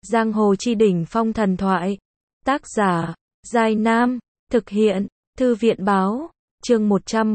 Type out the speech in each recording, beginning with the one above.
Giang hồ chi đỉnh phong thần thoại. Tác giả, Giai Nam. Thực hiện, Thư viện báo. Chương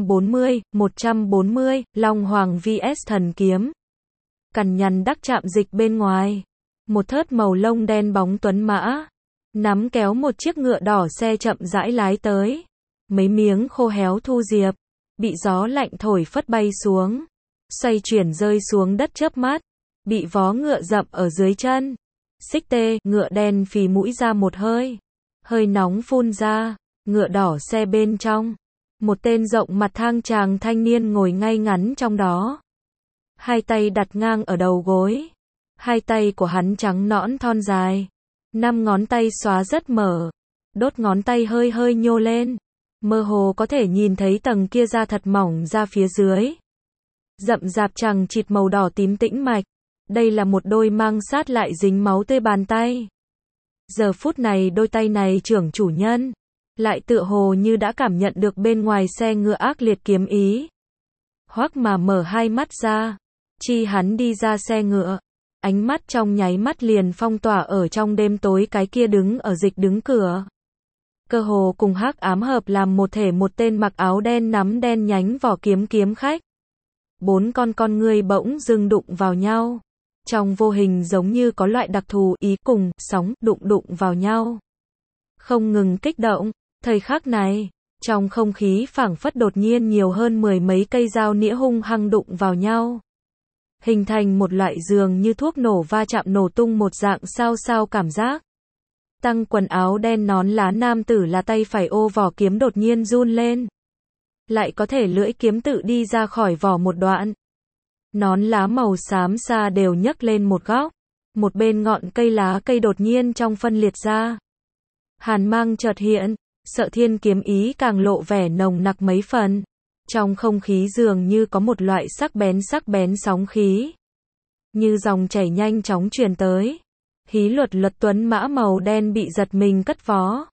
140, Long Hoàng vs Thần Kiếm. Cằn nhằn đắc chạm dịch bên ngoài. Một thớt màu lông đen bóng tuấn mã. Nắm kéo một chiếc ngựa đỏ xe chậm rãi lái tới. Mấy miếng khô héo thu diệp. Bị gió lạnh thổi phất bay xuống. Xoay chuyển rơi xuống đất chớp mắt. Bị vó ngựa dậm ở dưới chân. Xích tê, ngựa đen phì mũi ra một hơi. Hơi nóng phun ra. Ngựa đỏ xe bên trong. Một tên rộng mặt thang chàng thanh niên ngồi ngay ngắn trong đó. Hai tay đặt ngang ở đầu gối. Hai tay của hắn trắng nõn thon dài. 5 ngón tay xóa rất mở. Đốt ngón tay hơi hơi nhô lên. Mơ hồ có thể nhìn thấy tầng kia da thật mỏng ra phía dưới. Rậm rạp chằng chịt màu đỏ tím tĩnh mạch. Đây là một đôi mang sát lại dính máu tươi bàn tay. Giờ phút này đôi tay này trưởng chủ nhân. Lại tựa hồ như đã cảm nhận được bên ngoài xe ngựa ác liệt kiếm ý. Hoắc mà mở hai mắt ra. Chi hắn đi ra xe ngựa. Ánh mắt trong nháy mắt liền phong tỏa ở trong đêm tối cái kia đứng ở dịch đứng cửa. Cơ hồ cùng hắc ám hợp làm một thể một tên mặc áo đen nắm đen nhánh vỏ kiếm kiếm khách. 4 con ngươi bỗng dưng đụng vào nhau. Trong vô hình giống như có loại đặc thù ý cùng sóng đụng vào nhau. Không ngừng kích động, thời khắc này, trong không khí phảng phất đột nhiên nhiều hơn 10 mấy cây dao nĩa hung hăng đụng vào nhau. Hình thành một loại dường như thuốc nổ va chạm nổ tung một dạng sao cảm giác. Tăng quần áo đen nón lá nam tử là tay phải ô vỏ kiếm đột nhiên run lên. Lại có thể lưỡi kiếm tự đi ra khỏi vỏ một đoạn. Nón lá màu xám xa đều nhấc lên một góc. Một bên ngọn cây lá cây đột nhiên trong phân liệt ra. Hàn mang chợt hiện, Sợ Thiên kiếm ý càng lộ vẻ nồng nặc mấy phần. Trong không khí dường như có một loại sắc bén sóng khí. Như dòng chảy nhanh chóng truyền tới. Hí luật tuấn mã màu đen bị giật mình cất vó.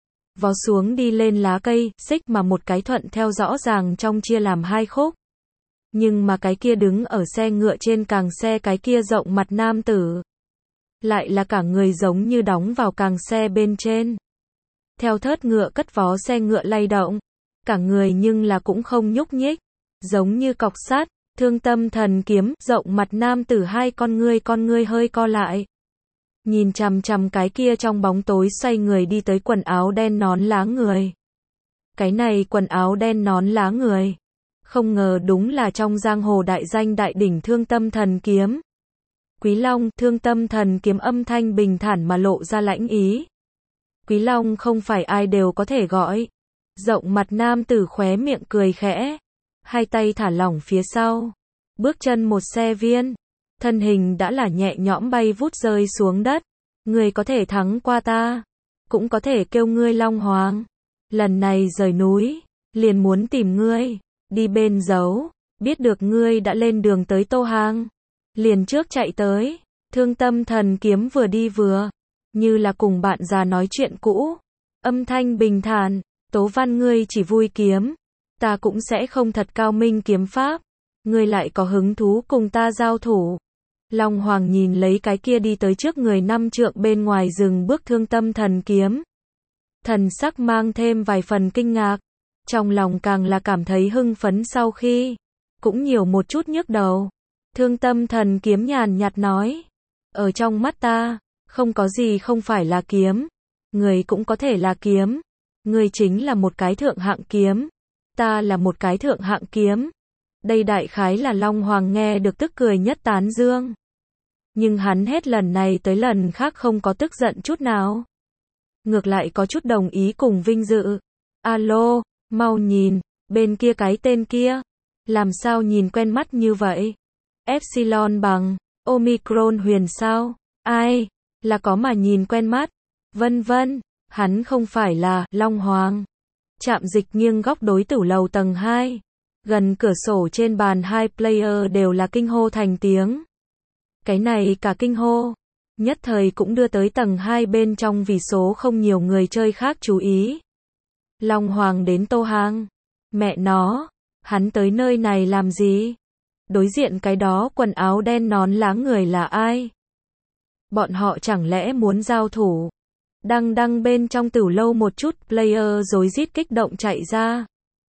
Vó xuống đi lên lá cây, xích mà một cái thuận theo rõ ràng trong chia làm hai khúc. Nhưng mà cái kia đứng ở xe ngựa trên càng xe cái kia rộng mặt nam tử. Lại là cả người giống như đóng vào càng xe bên trên. Theo thớt ngựa cất vó xe ngựa lay động. Cả người nhưng là cũng không nhúc nhích. Giống như cọc sắt, Thương Tâm Thần Kiếm, rộng mặt nam tử hai con ngươi hơi co lại. Nhìn chằm chằm cái kia trong bóng tối xoay người đi tới quần áo đen nón lá người. Cái này quần áo đen nón lá người. Không ngờ đúng là trong giang hồ đại danh đại đỉnh Thương Tâm Thần Kiếm. Quý Long, Thương Tâm Thần Kiếm âm thanh bình thản mà lộ ra lãnh ý. Quý Long không phải ai đều có thể gọi. Rộng mặt nam tử khóe miệng cười khẽ. Hai tay thả lỏng phía sau. Bước chân một xe viên. Thân hình đã là nhẹ nhõm bay vút rơi xuống đất. Ngươi có thể thắng qua ta. Cũng có thể kêu ngươi Long Hoàng. Lần này rời núi. Liền muốn tìm ngươi. Đi bên giấu. Biết được ngươi đã lên đường tới Tô Hang. Liền trước chạy tới. Thương Tâm Thần Kiếm vừa đi vừa. Như là cùng bạn già nói chuyện cũ. Âm thanh bình thản. Tố Văn ngươi chỉ vui kiếm. Ta cũng sẽ không thật cao minh kiếm pháp. Ngươi lại có hứng thú cùng ta giao thủ. Long Hoàng nhìn lấy cái kia đi tới trước người 5 trượng bên ngoài dừng bước Thương Tâm Thần Kiếm. Thần sắc mang thêm vài phần kinh ngạc. Trong lòng càng là cảm thấy hưng phấn sau khi. Cũng nhiều một chút nhức đầu. Thương Tâm Thần Kiếm nhàn nhạt nói. Ở trong mắt ta, không có gì không phải là kiếm. Người cũng có thể là kiếm. Người chính là một cái thượng hạng kiếm. Ta là một cái thượng hạng kiếm. Đây đại khái là Long Hoàng nghe được tức cười nhất tán dương. Nhưng hắn hết lần này tới lần khác không có tức giận chút nào. Ngược lại có chút đồng ý cùng vinh dự. Alo, mau nhìn, bên kia cái tên kia. Làm sao nhìn quen mắt như vậy? Epsilon bằng, Omicron huyền sao? Ai? Là có mà nhìn quen mắt. Vân vân, hắn không phải là Long Hoàng. Trạm dịch nghiêng góc đối tử lầu tầng 2. Gần cửa sổ trên bàn hai player đều là kinh hô thành tiếng. Cái này cả kinh hô. Nhất thời cũng đưa tới tầng 2 bên trong vì số không nhiều người chơi khác chú ý. Long Hoàng đến Tô Hang. Mẹ nó, hắn tới nơi này làm gì? Đối diện cái đó quần áo đen nón lá người là ai? Bọn họ chẳng lẽ muốn giao thủ? Đang bên trong tửu lâu một chút player rối rít kích động chạy ra.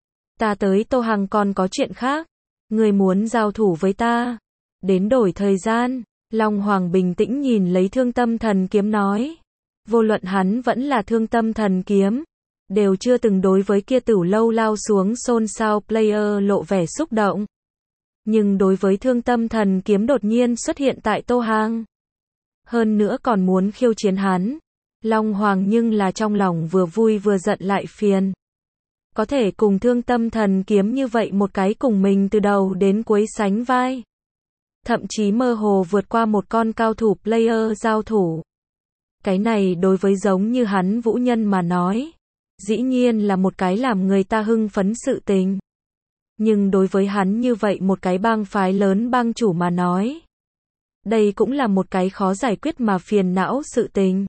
Ta tới Tô Hằng còn có chuyện khác. Người muốn giao thủ với ta. Đến đổi thời gian. Long Hoàng bình tĩnh nhìn lấy Thương Tâm Thần Kiếm nói. Vô luận hắn vẫn là Thương Tâm Thần Kiếm. Đều chưa từng đối với kia tửu lâu lao xuống xôn xao player lộ vẻ xúc động. Nhưng đối với Thương Tâm Thần Kiếm đột nhiên xuất hiện tại Tô Hằng. Hơn nữa còn muốn khiêu chiến hắn. Long Hoàng nhưng là trong lòng vừa vui vừa giận lại phiền. Có thể cùng Thương Tâm Thần Kiếm như vậy một cái cùng mình từ đầu đến cuối sánh vai. Thậm chí mơ hồ vượt qua một con cao thủ player giao thủ. Cái này đối với giống như hắn Vũ Nhân mà nói. Dĩ nhiên là một cái làm người ta hưng phấn sự tình. Nhưng đối với hắn như vậy một cái bang phái lớn bang chủ mà nói. Đây cũng là một cái khó giải quyết mà phiền não sự tình.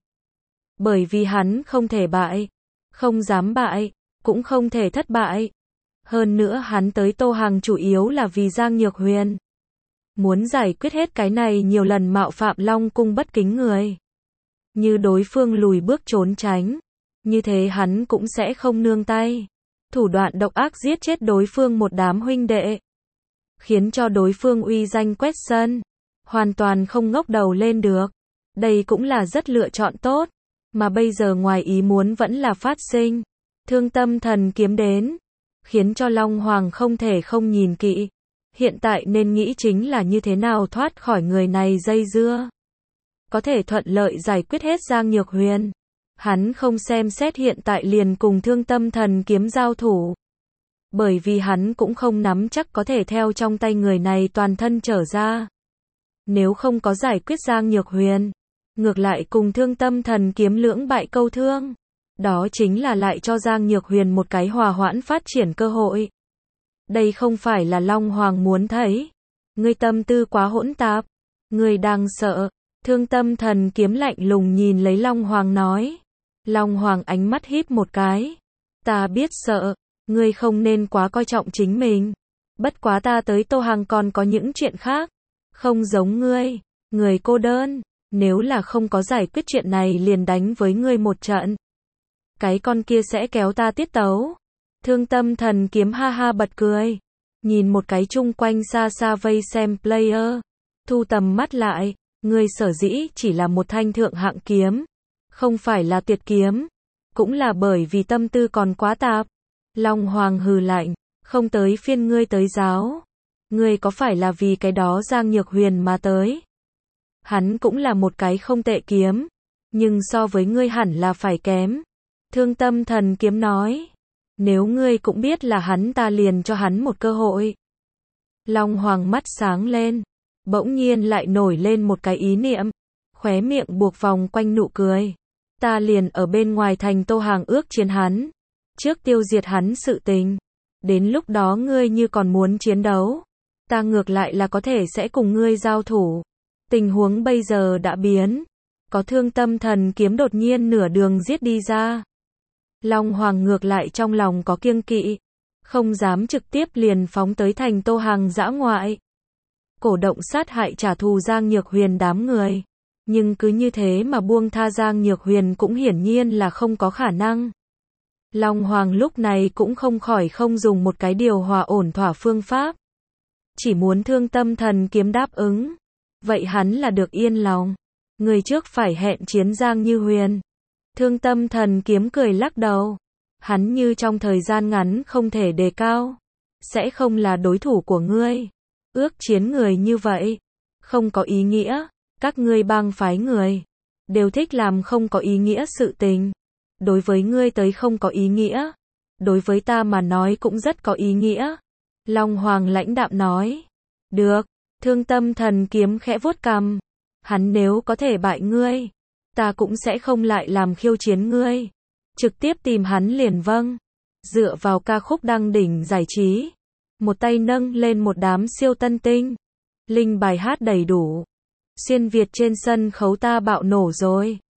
Bởi vì hắn không thể bại. Không dám bại. Cũng không thể thất bại. Hơn nữa hắn tới Tô Hằng chủ yếu là vì Giang Nhược Huyền. Muốn giải quyết hết cái này nhiều lần mạo phạm Long Cung bất kính người. Như đối phương lùi bước trốn tránh. Như thế hắn cũng sẽ không nương tay. Thủ đoạn độc ác giết chết đối phương một đám huynh đệ. Khiến cho đối phương uy danh quét sân. Hoàn toàn không ngóc đầu lên được. Đây cũng là rất lựa chọn tốt. Mà bây giờ ngoài ý muốn vẫn là phát sinh. Thương Tâm Thần Kiếm đến. Khiến cho Long Hoàng không thể không nhìn kỹ. Hiện tại nên nghĩ chính là như thế nào thoát khỏi người này dây dưa. Có thể thuận lợi giải quyết hết Giang Nhược Huyền. Hắn không xem xét hiện tại liền cùng Thương Tâm Thần Kiếm giao thủ. Bởi vì hắn cũng không nắm chắc có thể theo trong tay người này toàn thân trở ra. Nếu không có giải quyết Giang Nhược Huyền. Ngược lại cùng Thương Tâm Thần Kiếm lưỡng bại câu thương. Đó chính là lại cho Giang Nhược Huyền một cái hòa hoãn phát triển cơ hội. Đây không phải là Long Hoàng muốn thấy. Ngươi tâm tư quá hỗn tạp. Ngươi đang sợ. Thương Tâm Thần Kiếm lạnh lùng nhìn lấy Long Hoàng nói. Long Hoàng ánh mắt híp một cái. Ta biết sợ. Ngươi không nên quá coi trọng chính mình. Bất quá ta tới Tô Hằng còn có những chuyện khác. Không giống ngươi. Người cô đơn. Nếu là không có giải quyết chuyện này liền đánh với ngươi một trận. Cái con kia sẽ kéo ta tiết tấu. Thương Tâm Thần Kiếm ha ha bật cười. Nhìn một cái chung quanh xa xa vây xem player. Thu tầm mắt lại. Ngươi sở dĩ chỉ là một thanh thượng hạng kiếm. Không phải là tuyệt kiếm. Cũng là bởi vì tâm tư còn quá tạp. Long Hoàng hừ lạnh. Không tới phiên ngươi tới giáo. Ngươi có phải là vì cái đó Giang Nhược Huyền mà tới? Hắn cũng là một cái không tệ kiếm. Nhưng so với ngươi hẳn là phải kém. Thương Tâm Thần Kiếm nói. Nếu ngươi cũng biết là hắn ta liền cho hắn một cơ hội. Long Hoàng mắt sáng lên. Bỗng nhiên lại nổi lên một cái ý niệm. Khóe miệng buộc vòng quanh nụ cười. Ta liền ở bên ngoài thành Tô Hằng ước chiến hắn. Trước tiêu diệt hắn sự tình. Đến lúc đó ngươi như còn muốn chiến đấu. Ta ngược lại là có thể sẽ cùng ngươi giao thủ. Tình huống bây giờ đã biến. Có Thương Tâm Thần Kiếm đột nhiên nửa đường giết đi ra. Long Hoàng ngược lại trong lòng có kiêng kỵ. Không dám trực tiếp liền phóng tới thành Tô Hằng dã ngoại. Cổ động sát hại trả thù Giang Nhược Huyền đám người. Nhưng cứ như thế mà buông tha Giang Nhược Huyền cũng hiển nhiên là không có khả năng. Long Hoàng lúc này cũng không khỏi không dùng một cái điều hòa ổn thỏa phương pháp. Chỉ muốn Thương Tâm Thần Kiếm đáp ứng. Vậy hắn là được yên lòng. Người trước phải hẹn chiến Giang Như Huyền. Thương Tâm Thần Kiếm cười lắc đầu. Hắn như trong thời gian ngắn không thể đề cao. Sẽ không là đối thủ của ngươi. Ước chiến người như vậy. Không có ý nghĩa. Các ngươi bang phái người. Đều thích làm không có ý nghĩa sự tình. Đối với ngươi tới không có ý nghĩa. Đối với ta mà nói cũng rất có ý nghĩa. Long Hoàng lãnh đạm nói. Được. Thương Tâm Thần Kiếm khẽ vuốt cằm. Hắn nếu có thể bại ngươi. Ta cũng sẽ không lại làm khiêu chiến ngươi. Trực tiếp tìm hắn liền vâng. Dựa vào ca khúc đăng đỉnh giải trí. Một tay nâng lên một đám siêu tân tinh. Linh bài hát đầy đủ. Xuyên Việt trên sân khấu ta bạo nổ rồi.